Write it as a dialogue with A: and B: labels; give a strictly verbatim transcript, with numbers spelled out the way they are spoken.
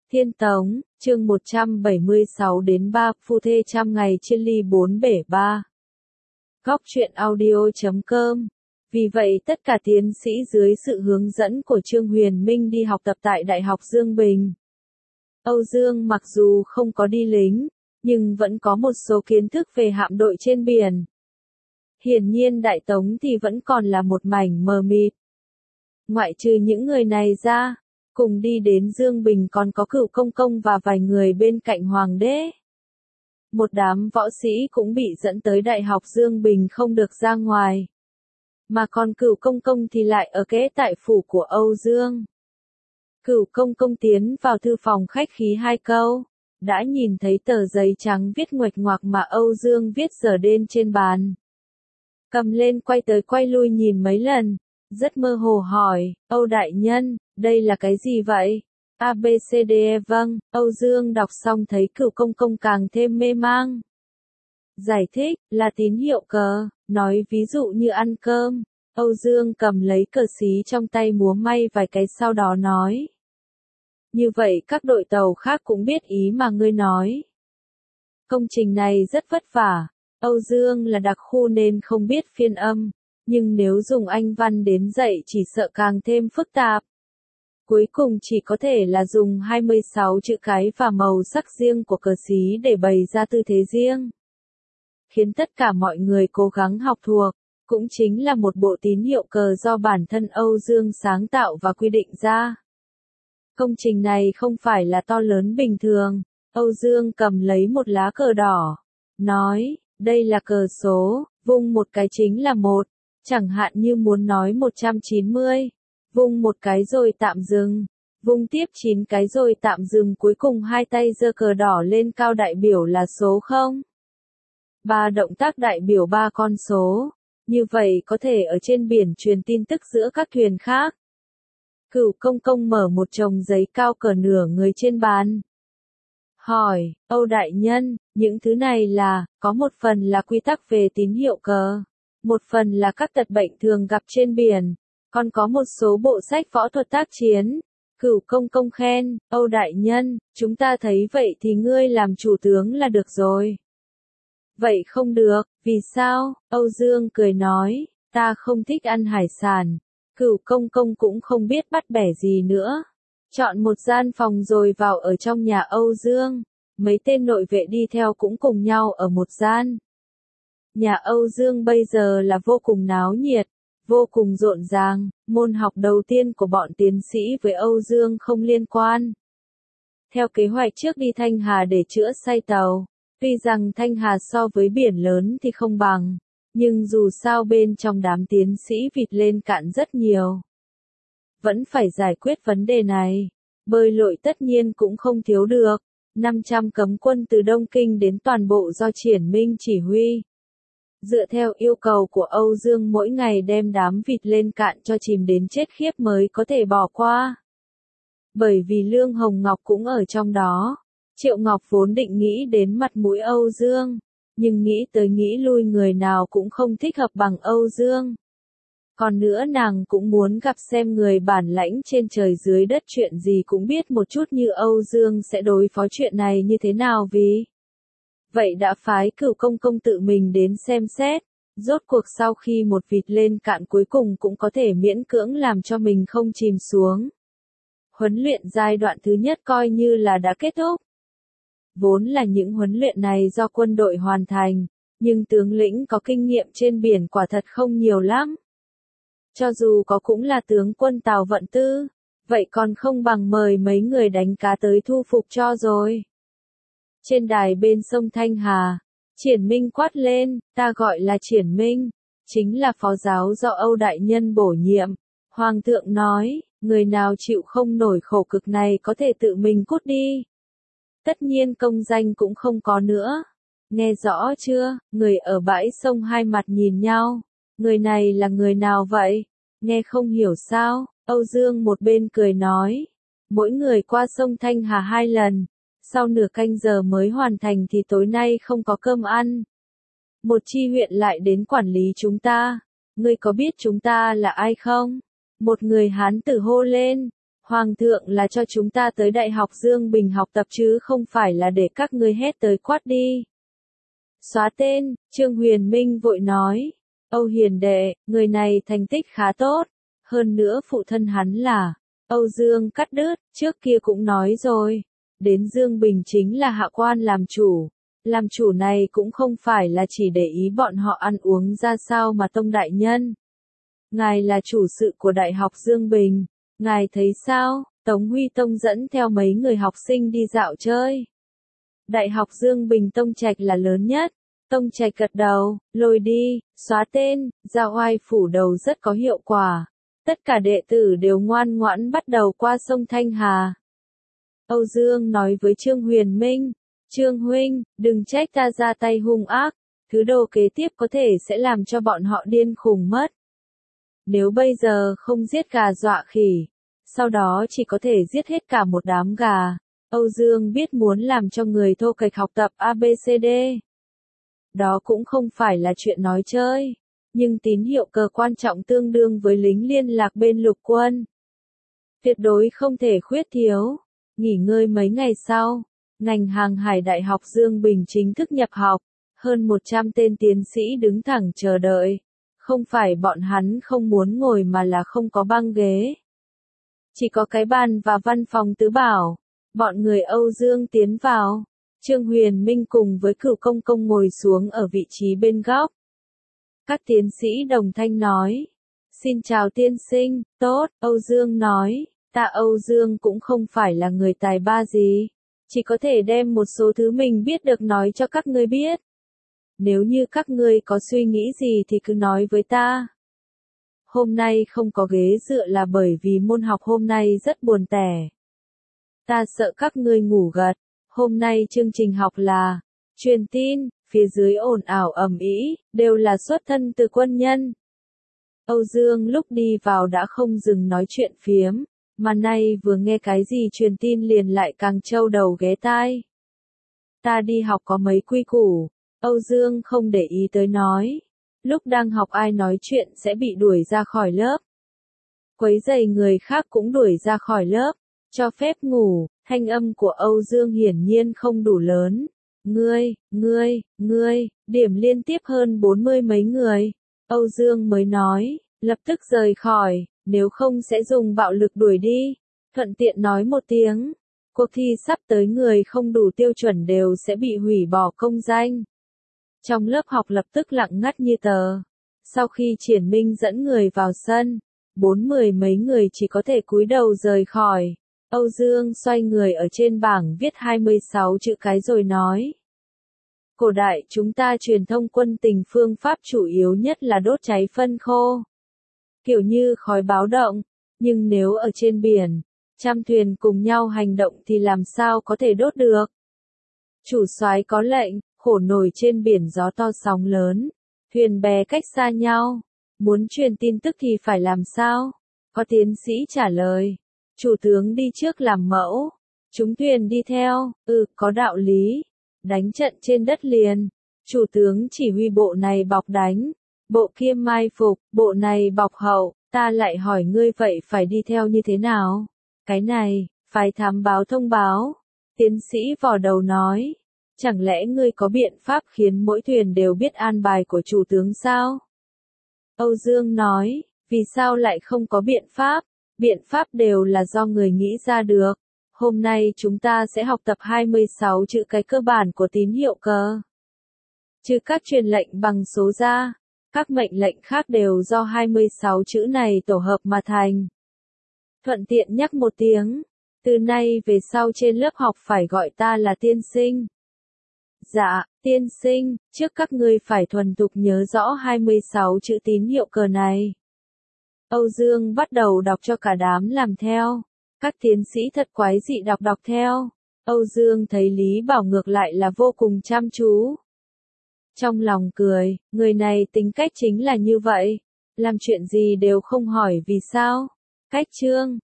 A: Thiên Tống, chương một trăm bảy mươi sáu đến ba, phu thê trăm ngày chia ly bốn bể ba. Góc truyện audio chấm com. Vì vậy tất cả tiến sĩ dưới sự hướng dẫn của Trương Huyền Minh đi học tập tại Đại học Dương Bình. Âu Dương mặc dù không có đi lính, nhưng vẫn có một số kiến thức về hạm đội trên biển. Hiển nhiên Đại Tống thì vẫn còn là một mảnh mờ mịt. Ngoại trừ những người này ra, cùng đi đến Dương Bình còn có Cửu Công Công và vài người bên cạnh Hoàng đế. Một đám võ sĩ cũng bị dẫn tới Đại học Dương Bình không được ra ngoài. Mà còn Cửu Công Công thì lại ở kế tại phủ của Âu Dương. Cửu Công Công tiến vào thư phòng khách khí hai câu, đã nhìn thấy tờ giấy trắng viết nguệch ngoạc mà Âu Dương viết giờ đen trên bàn. Cầm lên quay tới quay lui nhìn mấy lần, rất mơ hồ hỏi, Âu đại nhân, đây là cái gì vậy? A B C D E vâng, Âu Dương đọc xong thấy Cửu Công Công càng thêm mê mang. Giải thích, là tín hiệu cờ, nói ví dụ như ăn cơm. Âu Dương cầm lấy cờ xí trong tay múa may vài cái sau đó nói. Như vậy các đội tàu khác cũng biết ý mà ngươi nói. Công trình này rất vất vả, Âu Dương là đặc khu nên không biết phiên âm, nhưng nếu dùng Anh văn đến dạy chỉ sợ càng thêm phức tạp. Cuối cùng chỉ có thể là dùng hai mươi sáu chữ cái và màu sắc riêng của cờ xí để bày ra tư thế riêng. Khiến tất cả mọi người cố gắng học thuộc, cũng chính là một bộ tín hiệu cờ do bản thân Âu Dương sáng tạo và quy định ra. Công trình này không phải là to lớn bình thường, Âu Dương cầm lấy một lá cờ đỏ, nói, đây là cờ số, vung một cái chính là một, chẳng hạn như muốn nói một trăm chín mươi, vung một cái rồi tạm dừng, vung tiếp chín cái rồi tạm dừng cuối cùng hai tay giơ cờ đỏ lên cao đại biểu là số không. Ba động tác đại biểu ba con số, như vậy có thể ở trên biển truyền tin tức giữa các thuyền khác. Cửu Công Công mở một chồng giấy cao cỡ nửa người trên bàn. Hỏi, Âu đại nhân, những thứ này là, có một phần là quy tắc về tín hiệu cờ, một phần là các tật bệnh thường gặp trên biển, còn có một số bộ sách võ thuật tác chiến. Cửu Công Công khen, Âu đại nhân, chúng ta thấy vậy thì ngươi làm chủ tướng là được rồi. Vậy không được, vì sao? Âu Dương cười nói, ta không thích ăn hải sản. Cửu Công Công cũng không biết bắt bẻ gì nữa. Chọn một gian phòng rồi vào ở trong nhà Âu Dương. Mấy tên nội vệ đi theo cũng cùng nhau ở một gian. Nhà Âu Dương bây giờ là vô cùng náo nhiệt, vô cùng rộn ràng. Môn học đầu tiên của bọn tiến sĩ với Âu Dương không liên quan. Theo kế hoạch trước đi Thanh Hà để chữa say tàu. Tuy rằng Thanh Hà so với biển lớn thì không bằng, nhưng dù sao bên trong đám tiến sĩ vịt lên cạn rất nhiều. Vẫn phải giải quyết vấn đề này. Bơi lội tất nhiên cũng không thiếu được. năm trăm cấm quân từ Đông Kinh đến toàn bộ do Triển Minh chỉ huy. Dựa theo yêu cầu của Âu Dương mỗi ngày đem đám vịt lên cạn cho chìm đến chết khiếp mới có thể bỏ qua. Bởi vì Lương Hồng Ngọc cũng ở trong đó. Triệu Ngọc vốn định nghĩ đến mặt mũi Âu Dương, nhưng nghĩ tới nghĩ lui người nào cũng không thích hợp bằng Âu Dương. Còn nữa nàng cũng muốn gặp xem người bản lãnh trên trời dưới đất chuyện gì cũng biết một chút như Âu Dương sẽ đối phó chuyện này như thế nào vì. Vậy đã phái Cửu Công Công tự mình đến xem xét, rốt cuộc sau khi một vịt lên cạn cuối cùng cũng có thể miễn cưỡng làm cho mình không chìm xuống. Huấn luyện giai đoạn thứ nhất coi như là đã kết thúc. Vốn là những huấn luyện này do quân đội hoàn thành, nhưng tướng lĩnh có kinh nghiệm trên biển quả thật không nhiều lắm. Cho dù có cũng là tướng quân Tào Vận Tư, vậy còn không bằng mời mấy người đánh cá tới thu phục cho rồi. Trên đài bên sông Thanh Hà, Triển Minh quát lên, ta gọi là Triển Minh, chính là phó giáo do Âu đại nhân bổ nhiệm. Hoàng thượng nói, người nào chịu không nổi khổ cực này có thể tự mình cút đi. Tất nhiên công danh cũng không có nữa. Nghe rõ chưa, người ở bãi sông hai mặt nhìn nhau. Người này là người nào vậy? Nghe không hiểu sao? Âu Dương một bên cười nói. Mỗi người qua sông Thanh Hà hai lần. Sau nửa canh giờ mới hoàn thành thì tối nay không có cơm ăn. Một chi huyện lại đến quản lý chúng ta. Ngươi có biết chúng ta là ai không? Một người Hán tử hô lên. Hoàng thượng là cho chúng ta tới Đại học Dương Bình học tập chứ không phải là để các ngươi hét tới quát đi. Xóa tên, Trương Huyền Minh vội nói. Âu Hiền đệ, người này thành tích khá tốt. Hơn nữa phụ thân hắn là Âu Dương cắt đứt, trước kia cũng nói rồi. Đến Dương Bình chính là hạ quan làm chủ. Làm chủ này cũng không phải là chỉ để ý bọn họ ăn uống ra sao mà Tông đại nhân. Ngài là chủ sự của Đại học Dương Bình. Ngài thấy sao? Tống Huy Tông dẫn theo mấy người học sinh đi dạo chơi. Đại học Dương Bình Tông Trạch là lớn nhất. Tông Trạch gật đầu, lôi đi, xóa tên, giao oai phủ đầu rất có hiệu quả. Tất cả đệ tử đều ngoan ngoãn bắt đầu qua sông Thanh Hà. Âu Dương nói với Trương Huyền Minh, Trương huynh, đừng trách ta ra tay hung ác, thứ đồ kế tiếp có thể sẽ làm cho bọn họ điên khùng mất. Nếu bây giờ không giết gà dọa khỉ, sau đó chỉ có thể giết hết cả một đám gà. Âu Dương biết muốn làm cho người thô kệch học tập a bê xê đê. Đó cũng không phải là chuyện nói chơi, nhưng tín hiệu cờ quan trọng tương đương với lính liên lạc bên lục quân. Tuyệt đối không thể khuyết thiếu. Nghỉ ngơi mấy ngày sau, ngành hàng hải Đại học Dương Bình chính thức nhập học, hơn một trăm tên tiến sĩ đứng thẳng chờ đợi. Không phải bọn hắn không muốn ngồi mà là không có băng ghế. Chỉ có cái bàn và văn phòng tứ bảo. Bọn người Âu Dương tiến vào. Trương Huyền Minh cùng với Cửu Công Công ngồi xuống ở vị trí bên góc. Các tiến sĩ đồng thanh nói. Xin chào tiên sinh, tốt, Âu Dương nói. Ta Âu Dương cũng không phải là người tài ba gì. Chỉ có thể đem một số thứ mình biết được nói cho các ngươi biết. Nếu như các ngươi có suy nghĩ gì thì cứ nói với ta. Hôm nay không có ghế dựa là bởi vì môn học hôm nay rất buồn tẻ. Ta sợ các ngươi ngủ gật. Hôm nay chương trình học là truyền tin, phía dưới ồn ào ầm ĩ, đều là xuất thân từ quân nhân. Âu Dương lúc đi vào đã không dừng nói chuyện phiếm, mà nay vừa nghe cái gì truyền tin liền lại càng trâu đầu ghé tai. Ta đi học có mấy quy củ, Âu Dương không để ý tới nói. Lúc đang học ai nói chuyện sẽ bị đuổi ra khỏi lớp. Quấy rầy người khác cũng đuổi ra khỏi lớp. Cho phép ngủ, thanh âm của Âu Dương hiển nhiên không đủ lớn. Ngươi, ngươi, ngươi, điểm liên tiếp hơn bốn mươi mấy người. Âu Dương mới nói, lập tức rời khỏi, nếu không sẽ dùng bạo lực đuổi đi. Thuận tiện nói một tiếng, cuộc thi sắp tới người không đủ tiêu chuẩn đều sẽ bị hủy bỏ công danh. Trong lớp học lập tức lặng ngắt như tờ. Sau khi Triển Minh dẫn người vào sân, bốn mười mấy người chỉ có thể cúi đầu rời khỏi. Âu Dương xoay người ở trên bảng viết hai mươi sáu chữ cái rồi nói. Cổ đại chúng ta truyền thông quân tình phương pháp chủ yếu nhất là đốt cháy phân khô. Kiểu như khói báo động, nhưng nếu ở trên biển, trăm thuyền cùng nhau hành động thì làm sao có thể đốt được. Chủ soái có lệnh, khổ nổi trên biển gió to sóng lớn, thuyền bè cách xa nhau, muốn truyền tin tức thì phải làm sao? Có tiến sĩ trả lời. Chủ tướng đi trước làm mẫu, chúng thuyền đi theo, ừ, có đạo lý. Đánh trận trên đất liền, chủ tướng chỉ huy bộ này bọc đánh, bộ kia mai phục, bộ này bọc hậu, ta lại hỏi ngươi vậy phải đi theo như thế nào? Cái này, phải thám báo thông báo. Tiến sĩ vò đầu nói, chẳng lẽ ngươi có biện pháp khiến mỗi thuyền đều biết an bài của chủ tướng sao? Âu Dương nói, vì sao lại không có biện pháp? Biện pháp đều là do người nghĩ ra được. Hôm nay chúng ta sẽ học tập hai mươi sáu chữ cái cơ bản của tín hiệu cờ. Trừ các truyền lệnh bằng số ra, các mệnh lệnh khác đều do hai mươi sáu chữ này tổ hợp mà thành. Thuận tiện nhắc một tiếng, từ nay về sau trên lớp học phải gọi ta là tiên sinh. Dạ, tiên sinh, trước các ngươi phải thuần thục nhớ rõ hai mươi sáu chữ tín hiệu cờ này. Âu Dương bắt đầu đọc cho cả đám làm theo. Các tiến sĩ thật quái dị đọc đọc theo. Âu Dương thấy Lý Bảo ngược lại là vô cùng chăm chú. Trong lòng cười, người này tính cách chính là như vậy. Làm chuyện gì đều không hỏi vì sao. Cách chương